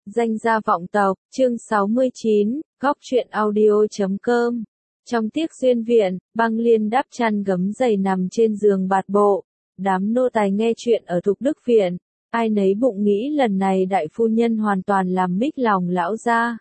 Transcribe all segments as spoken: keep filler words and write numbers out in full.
Danh gia vọng tộc, chương sáu mươi chín, góc truyện audio chấm com. Trong tiết duyên viện, Băng Liên đắp chăn gấm dày nằm trên giường bạt bộ. Đám nô tài nghe chuyện ở Thục Đức Viện, ai nấy bụng nghĩ lần này đại phu nhân hoàn toàn làm mích lòng lão gia.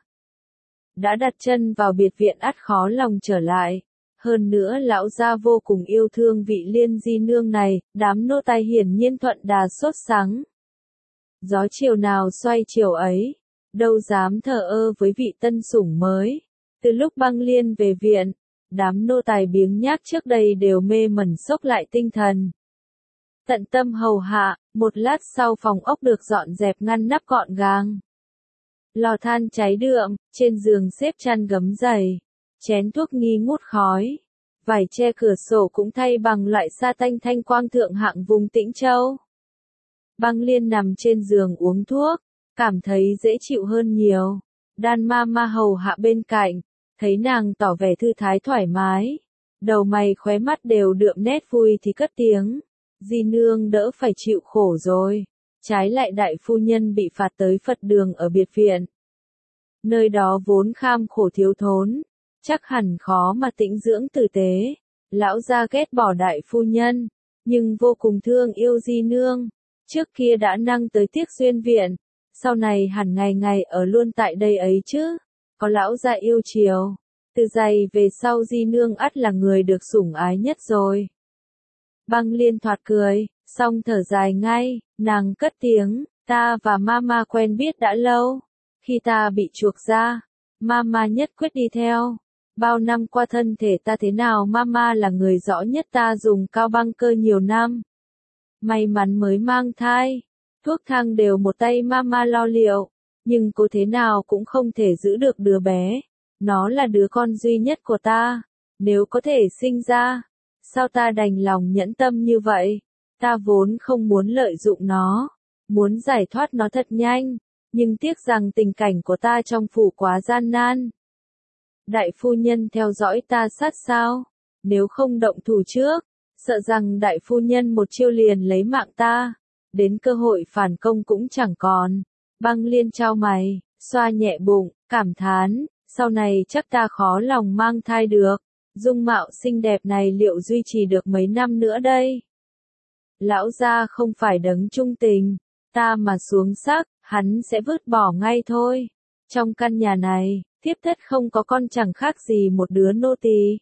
Đã đặt chân vào biệt viện ắt khó lòng trở lại. Hơn nữa lão gia vô cùng yêu thương vị Liên di nương này, đám nô tài hiển nhiên thuận đà sốt sắng. Gió chiều nào xoay chiều ấy, đâu dám thờ ơ với vị tân sủng mới. Từ lúc Băng Liên về viện, đám nô tài biếng nhác trước đây đều mê mẩn sốc lại tinh thần. Tận tâm hầu hạ, một lát sau phòng ốc được dọn dẹp ngăn nắp gọn gàng. Lò than cháy đượm, trên giường xếp chăn gấm dày, chén thuốc nghi ngút khói. Vải che cửa sổ cũng thay bằng loại sa tanh thanh quang thượng hạng vùng Tĩnh Châu. Băng Liên nằm trên giường uống thuốc, cảm thấy dễ chịu hơn nhiều. Đan ma ma hầu hạ bên cạnh, thấy nàng tỏ vẻ thư thái thoải mái. Đầu mày khóe mắt đều đượm nét vui thì cất tiếng. Di nương đỡ phải chịu khổ rồi. Trái lại đại phu nhân bị phạt tới Phật đường ở biệt viện. Nơi đó vốn kham khổ thiếu thốn, chắc hẳn khó mà tĩnh dưỡng tử tế. Lão gia ghét bỏ đại phu nhân, nhưng vô cùng thương yêu di nương. Trước kia đã năng tới tiếc duyên viện, sau này hẳn ngày ngày ở luôn tại đây ấy chứ. Có lão gia yêu chiều, từ giày về sau di nương ắt là người được sủng ái nhất rồi. Băng Liên thoạt cười, xong thở dài ngay, nàng cất tiếng, ta và mama quen biết đã lâu. Khi ta bị chuộc ra, mama nhất quyết đi theo. Bao năm qua thân thể ta thế nào mama là người rõ nhất, ta dùng cao băng cơ nhiều năm. May mắn mới mang thai, thuốc thang đều một tay mama lo liệu, nhưng cô thế nào cũng không thể giữ được đứa bé. Nó là đứa con duy nhất của ta, nếu có thể sinh ra, sao ta đành lòng nhẫn tâm như vậy? Ta vốn không muốn lợi dụng nó, muốn giải thoát nó thật nhanh, nhưng tiếc rằng tình cảnh của ta trong phủ quá gian nan. Đại phu nhân theo dõi ta sát sao, nếu không động thủ trước, sợ rằng đại phu nhân một chiêu liền lấy mạng ta, đến cơ hội phản công cũng chẳng còn. Băng Liên chau mày, xoa nhẹ bụng, cảm thán, sau này chắc ta khó lòng mang thai được, dung mạo xinh đẹp này liệu duy trì được mấy năm nữa đây? Lão gia không phải đấng trung tình, ta mà xuống sắc, hắn sẽ vứt bỏ ngay thôi. Trong căn nhà này, thiếp thất không có con chẳng khác gì một đứa nô tỳ.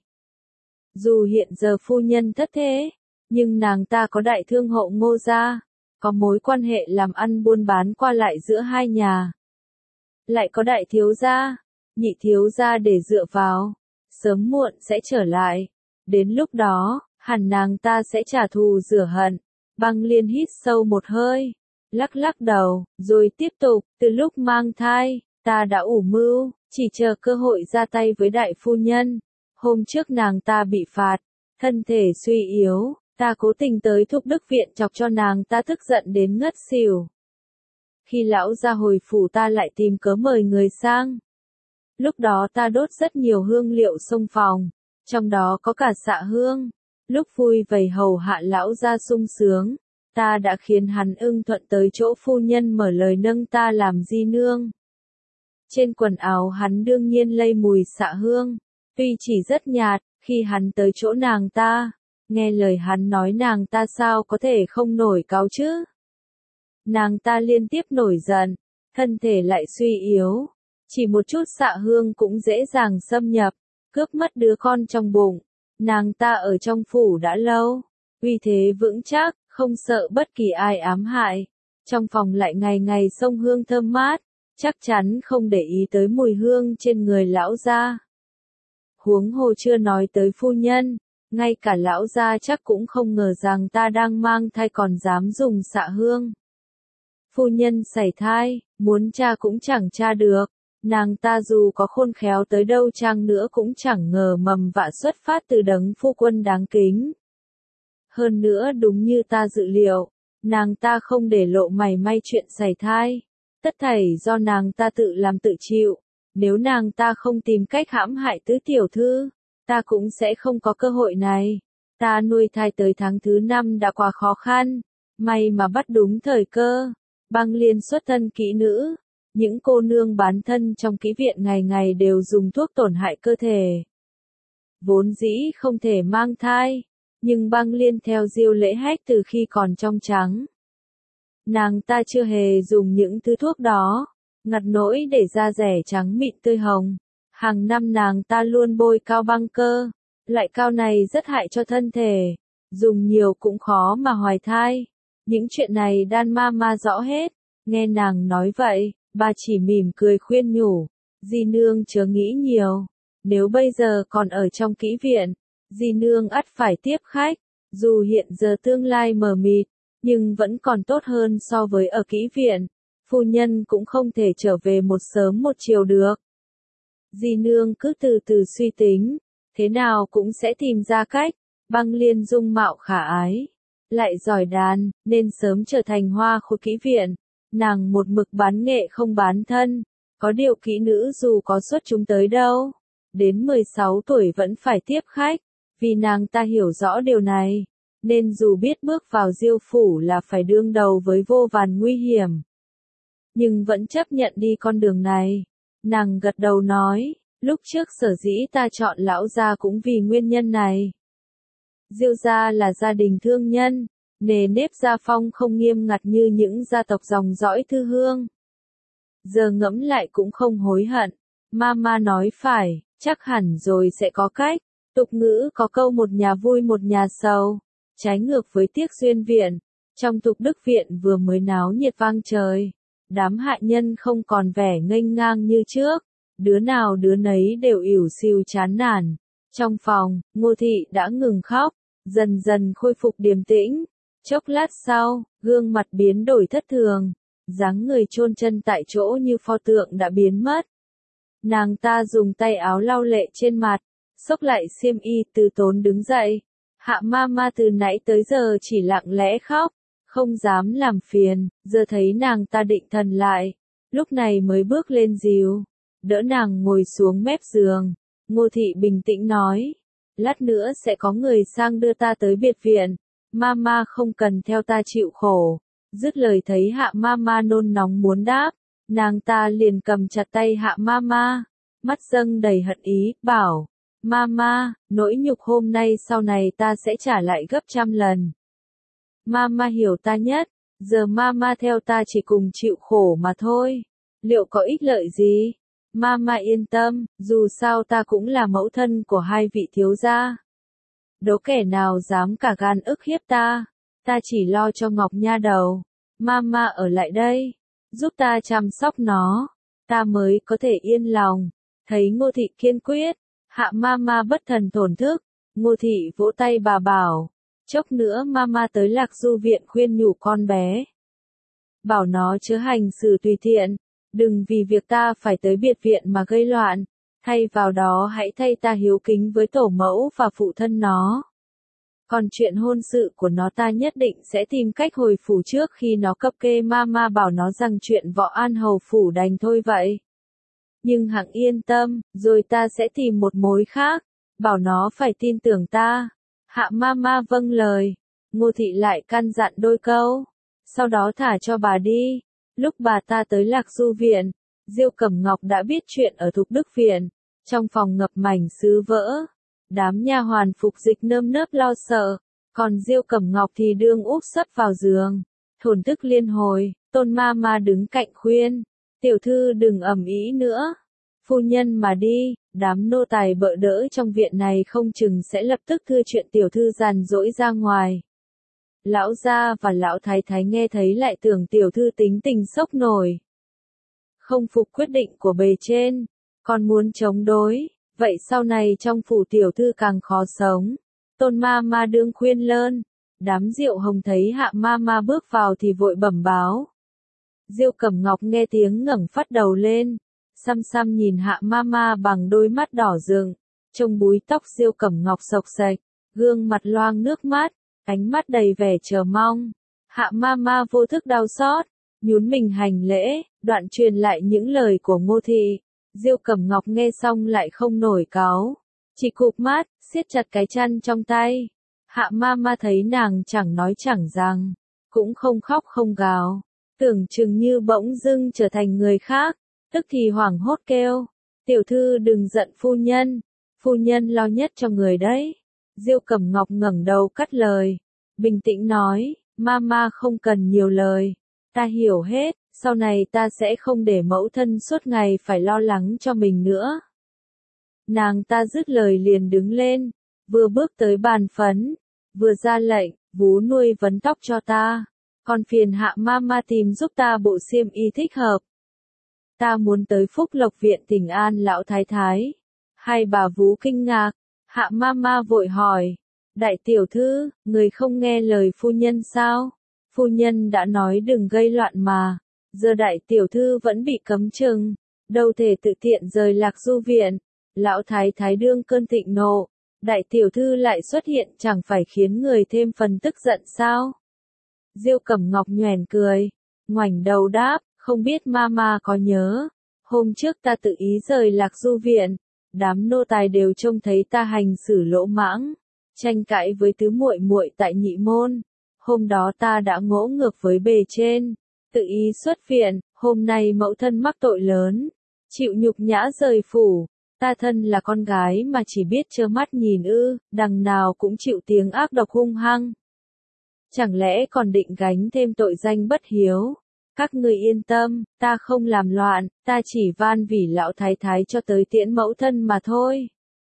Dù hiện giờ phu nhân thất thế, nhưng nàng ta có đại thương hộ Ngô gia, có mối quan hệ làm ăn buôn bán qua lại giữa hai nhà. Lại có đại thiếu gia, nhị thiếu gia để dựa vào, sớm muộn sẽ trở lại. Đến lúc đó, hẳn nàng ta sẽ trả thù rửa hận. Băng Liên hít sâu một hơi, lắc lắc đầu, rồi tiếp tục, từ lúc mang thai, ta đã ủ mưu, chỉ chờ cơ hội ra tay với đại phu nhân. Hôm trước nàng ta bị phạt, thân thể suy yếu, ta cố tình tới Thục Đức Viện chọc cho nàng ta tức giận đến ngất xỉu. Khi lão gia hồi phủ ta lại tìm cớ mời người sang. Lúc đó ta đốt rất nhiều hương liệu xông phòng, trong đó có cả xạ hương. Lúc vui vầy hầu hạ lão gia sung sướng, ta đã khiến hắn ưng thuận tới chỗ phu nhân mở lời nâng ta làm di nương. Trên quần áo hắn đương nhiên lây mùi xạ hương, tuy chỉ rất nhạt, khi hắn tới chỗ nàng ta, nghe lời hắn nói nàng ta sao có thể không nổi cáu chứ. Nàng ta liên tiếp nổi giận, thân thể lại suy yếu, chỉ một chút xạ hương cũng dễ dàng xâm nhập, cướp mất đứa con trong bụng. Nàng ta ở trong phủ đã lâu, uy thế vững chắc, không sợ bất kỳ ai ám hại. Trong phòng lại ngày ngày xông hương thơm mát, chắc chắn không để ý tới mùi hương trên người lão gia. Huống hồ chưa nói tới phu nhân, ngay cả lão gia chắc cũng không ngờ rằng ta đang mang thai còn dám dùng xạ hương. Phu nhân sảy thai, muốn tra cũng chẳng tra được. Nàng ta dù có khôn khéo tới đâu chăng nữa cũng chẳng ngờ mầm vạ xuất phát từ đấng phu quân đáng kính. Hơn nữa đúng như ta dự liệu, nàng ta không để lộ mảy may chuyện sảy thai. Tất thảy do nàng ta tự làm tự chịu. Nếu nàng ta không tìm cách hãm hại tứ tiểu thư, ta cũng sẽ không có cơ hội này. Ta nuôi thai tới tháng thứ năm đã quá khó khăn, may mà bắt đúng thời cơ. Băng Liên xuất thân kỹ nữ, Những cô nương bán thân trong kỹ viện ngày ngày đều dùng thuốc tổn hại cơ thể. Vốn dĩ không thể mang thai, nhưng băng liên theo Diêu Lễ Hách từ khi còn trong trắng. Nàng ta chưa hề dùng những thứ thuốc đó, ngặt nỗi để da rẻ trắng mịn tươi hồng. Hàng năm nàng ta luôn bôi cao băng cơ, loại cao này rất hại cho thân thể, dùng nhiều cũng khó mà hoài thai. Những chuyện này Đan Ma Ma rõ hết, nghe nàng nói vậy, bà chỉ mỉm cười khuyên nhủ, di nương chớ nghĩ nhiều, nếu bây giờ còn ở trong kỹ viện, di nương ắt phải tiếp khách, dù hiện giờ tương lai mờ mịt, nhưng vẫn còn tốt hơn so với ở kỹ viện, phu nhân cũng không thể trở về một sớm một chiều được. Di nương cứ từ từ suy tính, thế nào cũng sẽ tìm ra cách. Băng Liên dung mạo khả ái, lại giỏi đàn, nên sớm trở thành hoa khôi kỹ viện. Nàng một mực bán nghệ không bán thân, có điều kỹ nữ dù có xuất chúng tới đâu, đến mười sáu tuổi vẫn phải tiếp khách, vì nàng ta hiểu rõ điều này, nên dù biết bước vào Diêu phủ là phải đương đầu với vô vàn nguy hiểm, nhưng vẫn chấp nhận đi con đường này. Nàng gật đầu nói, lúc trước sở dĩ ta chọn lão gia cũng vì nguyên nhân này. Diêu gia là gia đình thương nhân, nề nếp gia phong không nghiêm ngặt như những gia tộc dòng dõi thư hương. Giờ ngẫm lại cũng không hối hận, Mama nói phải, chắc hẳn rồi sẽ có cách. Tục ngữ có câu một nhà vui một nhà sầu, trái ngược với Tiếc Duyên viện, trong Tục Đức viện vừa mới náo nhiệt vang trời. Đám hạ nhân không còn vẻ nghênh ngang như trước, đứa nào đứa nấy đều ỉu xìu chán nản. Trong phòng, Ngô Thị đã ngừng khóc, dần dần khôi phục điềm tĩnh. Chốc lát sau, gương mặt biến đổi thất thường, dáng người chôn chân tại chỗ như pho tượng đã biến mất. Nàng ta dùng tay áo lau lệ trên mặt, xốc lại xiêm y từ tốn đứng dậy. Hạ Mama từ nãy tới giờ chỉ lặng lẽ khóc, không dám làm phiền, giờ thấy nàng ta định thần lại, lúc này mới bước lên dìu, đỡ nàng ngồi xuống mép giường. Ngô Thị bình tĩnh nói, lát nữa sẽ có người sang đưa ta tới biệt viện, Mama không cần theo ta chịu khổ. Dứt lời thấy Hạ Mama nôn nóng muốn đáp, nàng ta liền cầm chặt tay Hạ Mama, mắt dâng đầy hận ý, bảo, Mama, nỗi nhục hôm nay sau này ta sẽ trả lại gấp trăm lần. Mama hiểu ta nhất, giờ Mama theo ta chỉ cùng chịu khổ mà thôi, liệu có ích lợi gì? Mama yên tâm, dù sao ta cũng là mẫu thân của hai vị thiếu gia. Đố kẻ nào dám cả gan ức hiếp ta, ta chỉ lo cho Ngọc Nha đầu. Mama ở lại đây, giúp ta chăm sóc nó, ta mới có thể yên lòng. Thấy Ngô Thị kiên quyết, Hạ Mama bất thần thổn thức, Ngô Thị vỗ tay bà bảo, chốc nữa Mama tới Lạc Du viện khuyên nhủ con bé. Bảo nó chớ hành xử tùy tiện, đừng vì việc ta phải tới biệt viện mà gây loạn, thay vào đó hãy thay ta hiếu kính với tổ mẫu và phụ thân nó. Còn chuyện hôn sự của nó ta nhất định sẽ tìm cách hồi phủ trước khi nó cập kê. Mama bảo nó rằng chuyện Võ An hầu phủ đành thôi vậy. Nhưng hẵng yên tâm, rồi ta sẽ tìm một mối khác, bảo nó phải tin tưởng ta. Hạ Mama vâng lời, Ngô Thị lại căn dặn đôi câu, sau đó thả cho bà đi. Lúc bà ta tới Lạc Du viện, Diêu Cẩm Ngọc đã biết chuyện ở Thục Đức viện, trong phòng ngập mảnh sứ vỡ. Đám nha hoàn phục dịch nơm nớp lo sợ, còn Diêu Cẩm Ngọc thì đương úp sấp vào giường, thổn thức liên hồi. Tôn Mama đứng cạnh khuyên, tiểu thư đừng ầm ĩ nữa, phu nhân mà đi, đám nô tài bợ đỡ trong viện này không chừng sẽ lập tức thưa chuyện tiểu thư giàn dỗi ra ngoài. Lão gia và lão thái thái nghe thấy lại tưởng tiểu thư tính tình sốc nổi, không phục quyết định của bề trên, còn muốn chống đối. Vậy sau này trong phủ tiểu thư càng khó sống. Tôn Mama đương khuyên lơn. Đám Diệu Hồng thấy Hạ Mama bước vào thì vội bẩm báo. Diêu Cẩm Ngọc nghe tiếng ngẩng phát đầu lên, xăm xăm nhìn Hạ Mama bằng đôi mắt đỏ rừng, trông búi tóc Diêu Cẩm Ngọc xộc xệch, gương mặt loang nước mắt, ánh mắt đầy vẻ chờ mong. Hạ Mama vô thức đau xót, nhún mình hành lễ, đoạn truyền lại những lời của Ngô Thị. Diêu Cẩm Ngọc nghe xong lại không nổi cáu, chỉ cụp mắt, siết chặt cái chăn trong tay. Hạ Mama thấy nàng chẳng nói chẳng rằng, cũng không khóc không gào, Tưởng chừng như bỗng dưng trở thành người khác, tức thì hoảng hốt kêu, tiểu thư đừng giận phu nhân, phu nhân lo nhất cho người đấy. Diêu Cẩm Ngọc ngẩng đầu cắt lời, bình tĩnh nói, mama không cần nhiều lời, ta hiểu hết, sau này ta sẽ không để mẫu thân suốt ngày phải lo lắng cho mình nữa. Nàng ta dứt lời liền đứng lên, vừa bước tới bàn phấn, vừa ra lệnh, vú nuôi vấn tóc cho ta, còn phiền hạ mama tìm giúp ta bộ xiêm y thích hợp. Ta muốn tới Phúc Lộc viện Tỉnh An lão thái thái. Hai bà vú kinh ngạc, hạ mama vội hỏi, đại tiểu thư, người không nghe lời phu nhân sao? Phu nhân đã nói đừng gây loạn mà, giờ đại tiểu thư vẫn bị cấm chừng, đâu thể tự tiện rời Lạc Du viện. Lão thái thái đương cơn thịnh nộ, đại tiểu thư lại xuất hiện chẳng phải khiến người thêm phần tức giận sao? Diêu Cẩm Ngọc nhoẻn cười, ngoảnh đầu đáp, không biết mama có nhớ, hôm trước ta tự ý rời Lạc Du viện, đám nô tài đều trông thấy ta hành xử lỗ mãng, tranh cãi với tứ muội muội tại nhị môn. Hôm đó ta đã ngỗ ngược với bề trên, tự ý xuất viện, hôm nay mẫu thân mắc tội lớn, chịu nhục nhã rời phủ. Ta thân là con gái mà chỉ biết trơ mắt nhìn ư, đằng nào cũng chịu tiếng ác độc hung hăng. Chẳng lẽ còn định gánh thêm tội danh bất hiếu? Các ngươi yên tâm, ta không làm loạn, ta chỉ van vỉ lão thái thái cho tới tiễn mẫu thân mà thôi.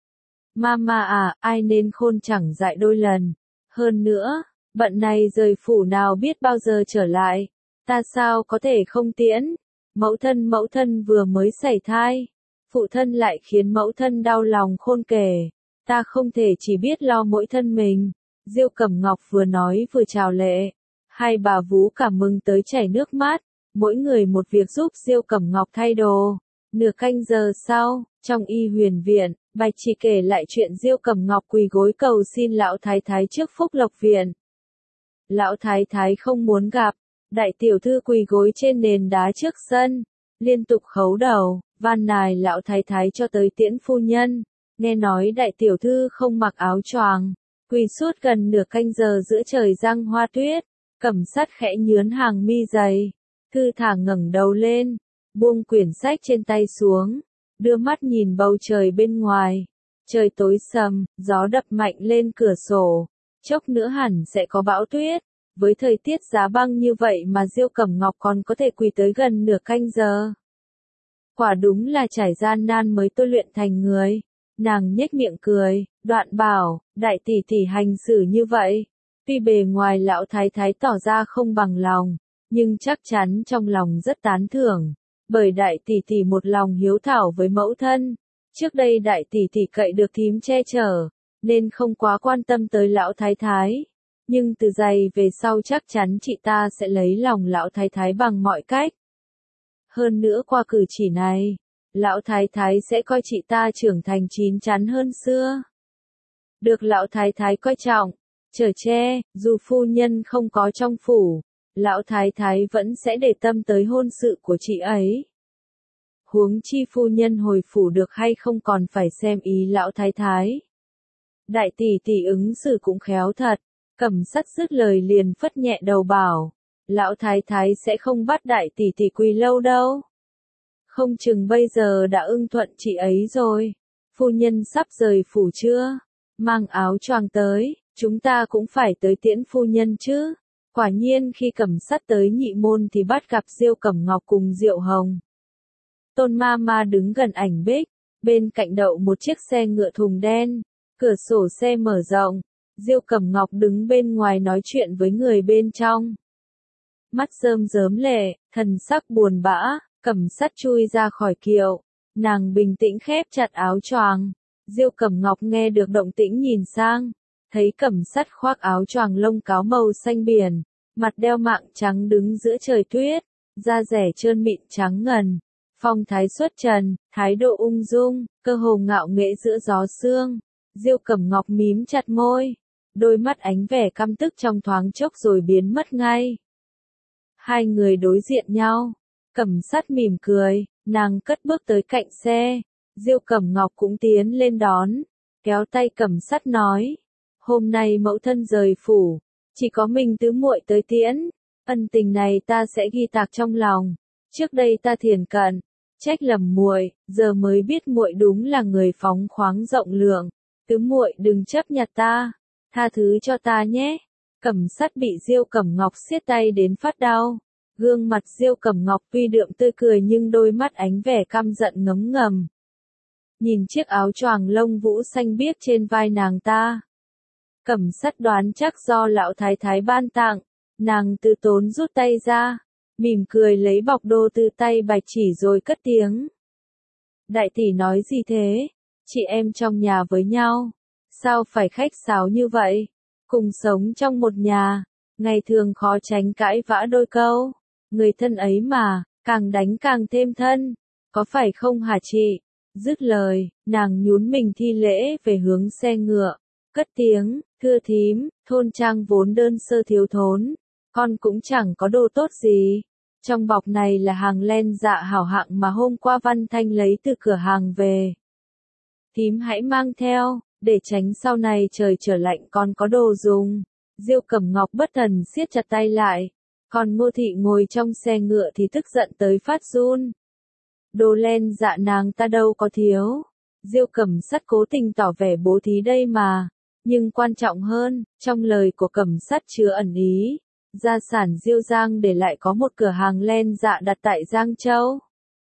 Mama à, ai nên khôn chẳng dại đôi lần. Hơn nữa, bận này rời phủ nào biết bao giờ trở lại, ta sao có thể không tiễn? Mẫu thân mẫu thân vừa mới sảy thai, phụ thân lại khiến mẫu thân đau lòng khôn kể, ta không thể chỉ biết lo mỗi thân mình. Diêu Cẩm Ngọc vừa nói vừa chào lệ, hai bà vú cảm mừng tới chảy nước mắt, mỗi người một việc giúp Diêu Cẩm Ngọc thay đồ. Nửa canh giờ sau, trong Y Huyền viện, Bạch Chỉ kể lại chuyện Diêu Cẩm Ngọc quỳ gối cầu xin lão thái thái trước Phúc Lộc viện. Lão thái thái không muốn gặp, đại tiểu thư quỳ gối trên nền đá trước sân, liên tục khấu đầu, van nài lão thái thái cho tới tiễn phu nhân. Nghe nói đại tiểu thư không mặc áo choàng, quỳ suốt gần nửa canh giờ giữa trời giăng hoa tuyết, Cẩm Sắt khẽ nhướn hàng mi dày, thư thả ngẩng đầu lên, buông quyển sách trên tay xuống, đưa mắt nhìn bầu trời bên ngoài. Trời tối sầm, gió đập mạnh lên cửa sổ, chốc nữa hẳn sẽ có bão tuyết. Với thời tiết giá băng như vậy mà Diêu Cẩm Ngọc còn có thể quỳ tới gần nửa canh giờ. Quả đúng là trải gian nan mới tôi luyện thành người. Nàng nhếch miệng cười, đoạn bảo, đại tỷ tỷ hành xử như vậy. Tuy bề ngoài lão thái thái tỏ ra không bằng lòng, nhưng chắc chắn trong lòng rất tán thưởng. Bởi đại tỷ tỷ một lòng hiếu thảo với mẫu thân. Trước đây đại tỷ tỷ cậy được thím che chở, nên không quá quan tâm tới lão thái thái. Nhưng từ giày về sau chắc chắn chị ta sẽ lấy lòng lão thái thái bằng mọi cách. Hơn nữa qua cử chỉ này, lão thái thái sẽ coi chị ta trưởng thành chín chắn hơn xưa. Được lão thái thái coi trọng, chở che, dù phu nhân không có trong phủ, lão thái thái vẫn sẽ để tâm tới hôn sự của chị ấy. Huống chi phu nhân hồi phủ được hay không còn phải xem ý lão thái thái. Đại tỷ tỷ ứng xử cũng khéo thật. Cẩm Sắt dứt lời liền phất nhẹ đầu bảo, lão thái thái sẽ không bắt đại tỷ tỷ quỳ lâu đâu. Không chừng bây giờ đã ưng thuận chị ấy rồi. Phu nhân sắp rời phủ chưa? Mang áo choàng tới, chúng ta cũng phải tới tiễn phu nhân chứ. Quả nhiên khi Cẩm Sắt tới nhị môn thì bắt gặp Diêu Cẩm Ngọc cùng Diệu Hồng. Tôn ma ma đứng gần ảnh bích, bên cạnh đậu một chiếc xe ngựa thùng đen, cửa sổ xe mở rộng. Diêu Cẩm Ngọc đứng bên ngoài nói chuyện với người bên trong. Mắt rơm rớm lệ, thần sắc buồn bã, Cẩm Sắt chui ra khỏi kiệu. Nàng bình tĩnh khép chặt áo choàng. Diêu Cẩm Ngọc nghe được động tĩnh nhìn sang, thấy Cẩm Sắt khoác áo choàng lông cáo màu xanh biển, mặt đeo mạng trắng đứng giữa trời tuyết, da rẻ trơn mịn trắng ngần, phong thái xuất trần, thái độ ung dung, cơ hồ ngạo nghễ giữa gió sương. Diêu Cẩm Ngọc mím chặt môi, đôi mắt ánh vẻ căm tức trong thoáng chốc rồi biến mất ngay. Hai người đối diện nhau, Cẩm Sắt mỉm cười, nàng cất bước tới cạnh xe, Diêu Cẩm Ngọc cũng tiến lên đón, kéo tay Cẩm Sắt nói, hôm nay mẫu thân rời phủ, chỉ có mình tứ muội tới tiễn, Ân tình này ta sẽ ghi tạc trong lòng. Trước đây ta thiền cận, trách lầm muội, giờ mới biết muội đúng là người phóng khoáng rộng lượng. Tứ muội đừng chấp nhặt ta, tha thứ cho ta nhé. Cẩm Sắt bị Diêu Cẩm Ngọc siết tay đến phát đau. Gương mặt Diêu Cẩm Ngọc tuy đượm tươi cười nhưng đôi mắt ánh vẻ căm giận ngấm ngầm. Nhìn chiếc áo choàng lông vũ xanh biếc trên vai nàng ta. Cẩm Sắt đoán chắc do lão thái thái ban tặng, nàng từ tốn rút tay ra, mỉm cười lấy bọc đô từ tay Bạch Chỉ rồi cất tiếng. Đại tỷ nói gì thế? Chị em trong nhà với nhau, sao phải khách sáo như vậy? Cùng sống trong một nhà, ngày thường khó tránh cãi vã đôi câu. Người thân ấy mà, càng đánh càng thêm thân, có phải không hả chị? Dứt lời, nàng nhún mình thi lễ về hướng xe ngựa, cất tiếng, thưa thím, thôn trang vốn đơn sơ thiếu thốn, con cũng chẳng có đồ tốt gì. Trong bọc này là hàng len dạ hảo hạng mà hôm qua Văn Thanh lấy từ cửa hàng về. Thím hãy mang theo, để tránh sau này trời trở lạnh con có đồ dùng. Diêu Cẩm Ngọc bất thần siết chặt tay lại, còn Ngô Thị ngồi trong xe ngựa thì tức giận tới phát run. Đồ len dạ nàng ta đâu có thiếu. Diêu Cẩm Sắt cố tình tỏ vẻ bố thí đây mà. Nhưng quan trọng hơn, trong lời của Cẩm Sắt chứa ẩn ý. Gia sản Diêu Giang để lại có một cửa hàng len dạ đặt tại Giang Châu.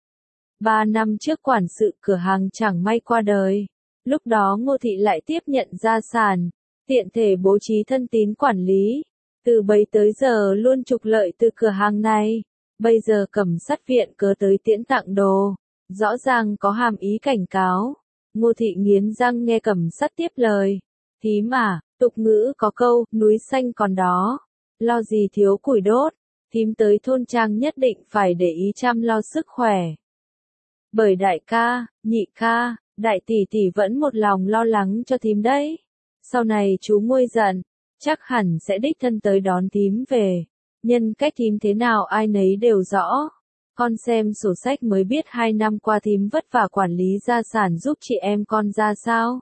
Ba năm trước quản sự cửa hàng chẳng may qua đời. Lúc đó Ngô Thị lại tiếp nhận gia sản, tiện thể bố trí thân tín quản lý. Từ bấy tới giờ luôn trục lợi từ cửa hàng này. Bây giờ Cẩm Sắt viện cớ tới tiễn tặng đồ, rõ ràng có hàm ý cảnh cáo. Ngô Thị nghiến răng nghe Cẩm Sắt tiếp lời. Thím à, tục ngữ có câu, núi xanh còn đó, lo gì thiếu củi đốt. Thím tới thôn trang nhất định phải để ý chăm lo sức khỏe. Bởi đại ca, nhị ca, đại tỷ tỷ vẫn một lòng lo lắng cho thím đấy. Sau này chú nguôi giận, chắc hẳn sẽ đích thân tới đón thím về. Nhân cách thím thế nào ai nấy đều rõ. Con xem sổ sách mới biết hai năm qua thím vất vả quản lý gia sản giúp chị em con ra sao.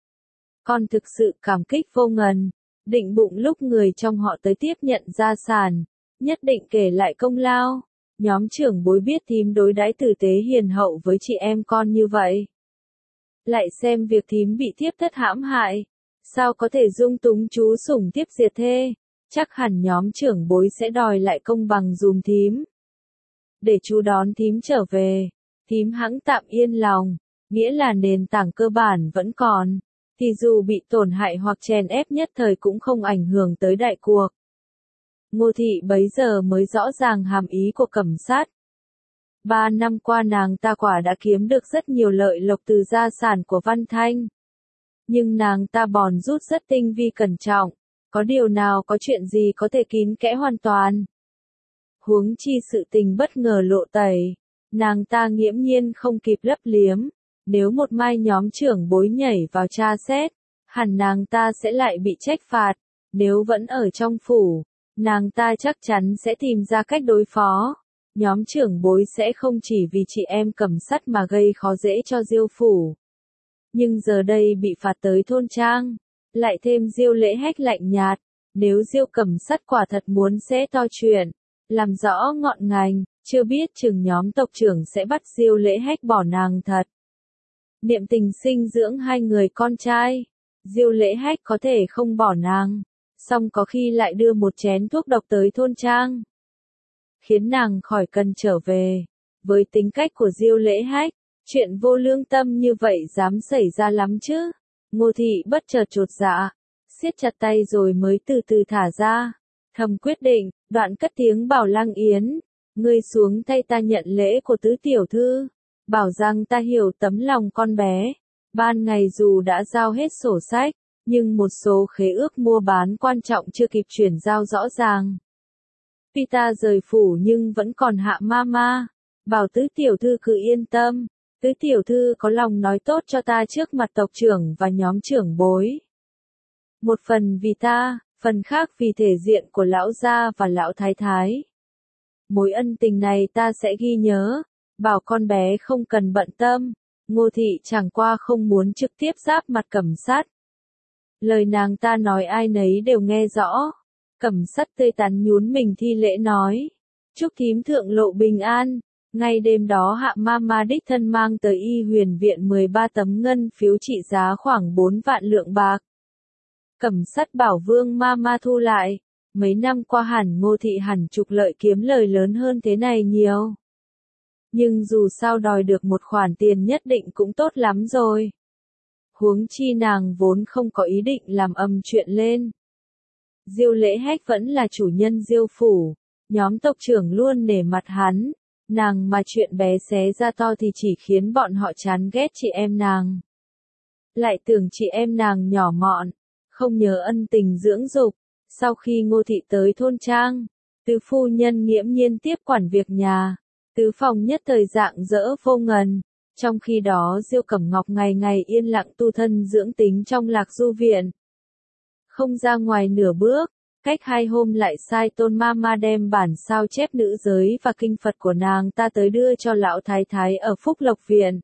Con thực sự cảm kích vô ngần, định bụng lúc người trong họ tới tiếp nhận gia sản, nhất định kể lại công lao. Nhóm trưởng bối biết thím đối đãi tử tế hiền hậu với chị em con như vậy. Lại xem việc thím bị thiếp thất hãm hại, sao có thể dung túng chú sủng thiếp diệt thê. Chắc hẳn nhóm trưởng bối sẽ đòi lại công bằng dùm thím. Để chú đón thím trở về, thím hẵng tạm yên lòng, nghĩa là nền tảng cơ bản vẫn còn, thì dù bị tổn hại hoặc chèn ép nhất thời cũng không ảnh hưởng tới đại cuộc. Ngô Thị bấy giờ mới rõ ràng hàm ý của Cẩm Sắt. Ba năm qua nàng ta quả đã kiếm được rất nhiều lợi lộc từ gia sản của Văn Thanh. Nhưng nàng ta bòn rút rất tinh vi cẩn trọng. Có điều nào có chuyện gì có thể kín kẽ hoàn toàn. Huống chi sự tình bất ngờ lộ tẩy, nàng ta nghiễm nhiên không kịp lấp liếm. Nếu một mai nhóm trưởng bối nhảy vào tra xét, hẳn nàng ta sẽ lại bị trách phạt. Nếu vẫn ở trong phủ, nàng ta chắc chắn sẽ tìm ra cách đối phó. Nhóm trưởng bối sẽ không chỉ vì chị em Cẩm Sắt mà gây khó dễ cho Diêu phủ. Nhưng giờ đây bị phạt tới thôn trang. Lại thêm Diêu Lễ Hách lạnh nhạt, nếu Diêu Cẩm Sắt quả thật muốn xé to chuyện, làm rõ ngọn ngành, chưa biết chừng nhóm tộc trưởng sẽ bắt Diêu Lễ Hách bỏ nàng thật. Niệm tình sinh dưỡng hai người con trai, Diêu Lễ Hách có thể không bỏ nàng, song có khi lại đưa một chén thuốc độc tới thôn trang, khiến nàng khỏi cần trở về. Với tính cách của Diêu Lễ Hách, chuyện vô lương tâm như vậy dám xảy ra lắm chứ. Ngô Thị bất chợt chột dạ, siết chặt tay rồi mới từ từ thả ra. Thầm quyết định, đoạn cất tiếng bảo Lăng Yến, ngươi xuống thay ta nhận lễ của tứ tiểu thư, bảo rằng ta hiểu tấm lòng con bé. Ban ngày dù đã giao hết sổ sách, nhưng một số khế ước mua bán quan trọng chưa kịp chuyển giao rõ ràng. Tuy ta rời phủ nhưng vẫn còn hạ ma ma, bảo tứ tiểu thư cứ yên tâm. Tứ tiểu thư có lòng nói tốt cho ta trước mặt tộc trưởng và nhóm trưởng bối. Một phần vì ta, phần khác vì thể diện của lão gia và lão thái thái. Mối ân tình này ta sẽ ghi nhớ, bảo con bé không cần bận tâm. Ngô Thị chẳng qua không muốn trực tiếp giáp mặt Cẩm Sắt. Lời nàng ta nói ai nấy đều nghe rõ. Cẩm Sắt tươi tắn nhún mình thi lễ nói. Chúc thím thượng lộ bình an. Ngay đêm đó Hạ Mama đích thân mang tới Y Huyền viện mười ba tấm ngân phiếu trị giá khoảng bốn vạn lượng bạc. Cẩm Sắt bảo Vương Mama thu lại. Mấy năm qua hẳn Ngô thị hẳn trục lợi kiếm lời lớn hơn thế này nhiều. Nhưng dù sao đòi được một khoản tiền nhất định cũng tốt lắm rồi. Huống chi nàng vốn không có ý định làm ầm chuyện lên. Diêu Lễ Hách vẫn là chủ nhân Diêu phủ, nhóm tộc trưởng luôn nể mặt hắn, nàng mà chuyện bé xé ra to thì chỉ khiến bọn họ chán ghét chị em nàng. Lại tưởng chị em nàng nhỏ mọn, không nhớ ân tình dưỡng dục. Sau khi Ngô thị tới thôn trang, tứ phu nhân nghiễm nhiên tiếp quản việc nhà, tứ phòng nhất thời rạng rỡ vô ngần. Trong khi đó Diêu Cẩm Ngọc ngày ngày yên lặng tu thân dưỡng tính trong Lạc Du viện. Không ra ngoài nửa bước, cách hai hôm lại sai Tôn Mama đem bản sao chép nữ giới và kinh Phật của nàng ta tới đưa cho lão thái thái ở Phúc Lộc viện.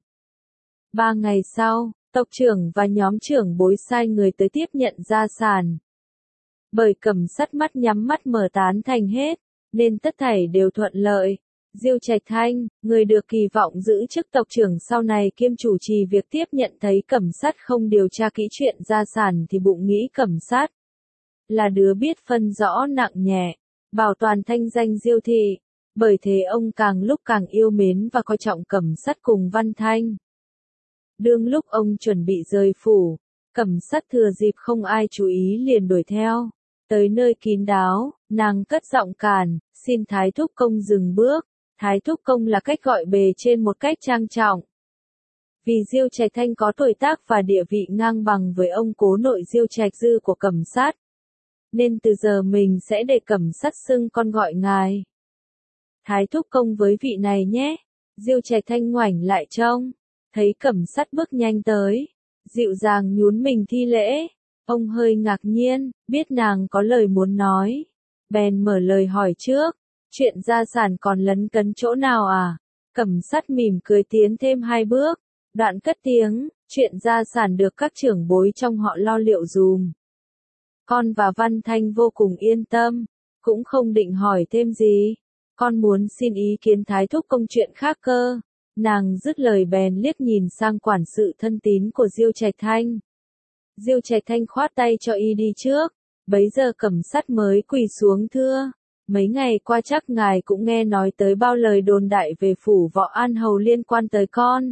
Ba ngày sau, tộc trưởng và nhóm trưởng bối sai người tới tiếp nhận gia sản. Bởi Cẩm Sắt mắt nhắm mắt mở tán thành hết, nên tất thảy đều thuận lợi. Diêu Trạch Thanh, người được kỳ vọng giữ chức tộc trưởng sau này kiêm chủ trì việc tiếp nhận thấy Cẩm Sắt không điều tra kỹ chuyện gia sản thì bụng nghĩ Cẩm Sắt là đứa biết phân rõ nặng nhẹ, bảo toàn thanh danh Diêu thị. Bởi thế ông càng lúc càng yêu mến và coi trọng Cẩm Sắt cùng Văn Thanh. Đương lúc ông chuẩn bị rời phủ, Cẩm Sắt thừa dịp không ai chú ý liền đuổi theo. Tới nơi kín đáo, nàng cất giọng càn, xin Thái Thúc Công dừng bước. Thái Thúc Công là cách gọi bề trên một cách trang trọng. Vì Diêu Trạch Thanh có tuổi tác và địa vị ngang bằng với ông cố nội Diêu Trạch Dư của Cẩm Sắt, nên từ giờ mình sẽ để Cẩm Sắt xưng con gọi ngài. Thái Thúc Công với vị này nhé. Diêu Trạch Thanh ngoảnh lại trông, thấy Cẩm Sắt bước nhanh tới, dịu dàng nhún mình thi lễ. Ông hơi ngạc nhiên, biết nàng có lời muốn nói, bèn mở lời hỏi trước. Chuyện gia sản còn lấn cấn chỗ nào à? Cẩm Sắt mỉm cười tiến thêm hai bước, đoạn cất tiếng, chuyện gia sản được các trưởng bối trong họ lo liệu dùm. Con và Văn Thanh vô cùng yên tâm, cũng không định hỏi thêm gì. Con muốn xin ý kiến Thái Thúc Công chuyện khác cơ. Nàng dứt lời bèn liếc nhìn sang quản sự thân tín của Diêu Trạch Thanh. Diêu Trạch Thanh khoát tay cho y đi trước, bấy giờ Cẩm Sắt mới quỳ xuống thưa. Mấy ngày qua chắc ngài cũng nghe nói tới bao lời đồn đại về phủ Võ An Hầu liên quan tới con.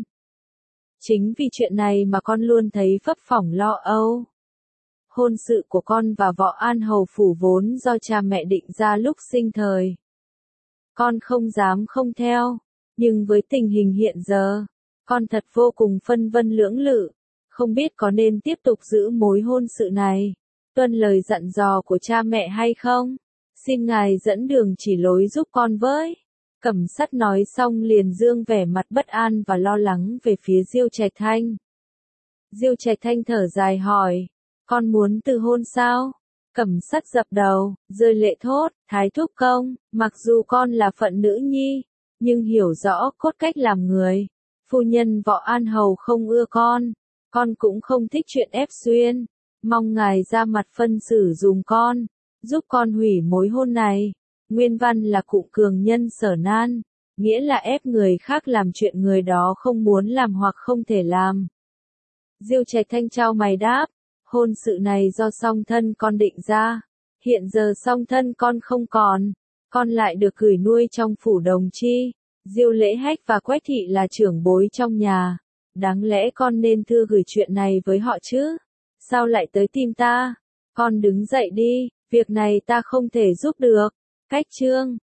Chính vì chuyện này mà con luôn thấy phấp phỏng lo âu. Hôn sự của con và Võ An Hầu phủ vốn do cha mẹ định ra lúc sinh thời. Con không dám không theo, nhưng với tình hình hiện giờ, con thật vô cùng phân vân lưỡng lự, không biết có nên tiếp tục giữ mối hôn sự này, tuân lời dặn dò của cha mẹ hay không. Xin ngài dẫn đường chỉ lối giúp con với. Cẩm Sắt nói xong liền dương vẻ mặt bất an và lo lắng về phía Diêu Trạch Thanh. Diêu Trạch Thanh thở dài hỏi, con muốn từ hôn sao? Cẩm Sắt dập đầu, rơi lệ thốt, Thái Thúc Công, mặc dù con là phận nữ nhi, nhưng hiểu rõ cốt cách làm người. Phu nhân Võ An Hầu không ưa con, con cũng không thích chuyện ép xuyên, mong ngài ra mặt phân xử dùm con. Giúp con hủy mối hôn này. Nguyên văn là cụm cường nhân sở nan, nghĩa là ép người khác làm chuyện người đó không muốn làm hoặc không thể làm. Diêu Trạch Thanh trao mày đáp, hôn sự này do song thân con định ra. Hiện giờ song thân con không còn, con lại được gửi nuôi trong phủ Đồng Chi. Diêu Lễ Hách và Quách Thị là trưởng bối trong nhà. Đáng lẽ con nên thưa gửi chuyện này với họ chứ. Sao lại tới tìm ta? Con đứng dậy đi. Việc này ta không thể giúp được. Cách chương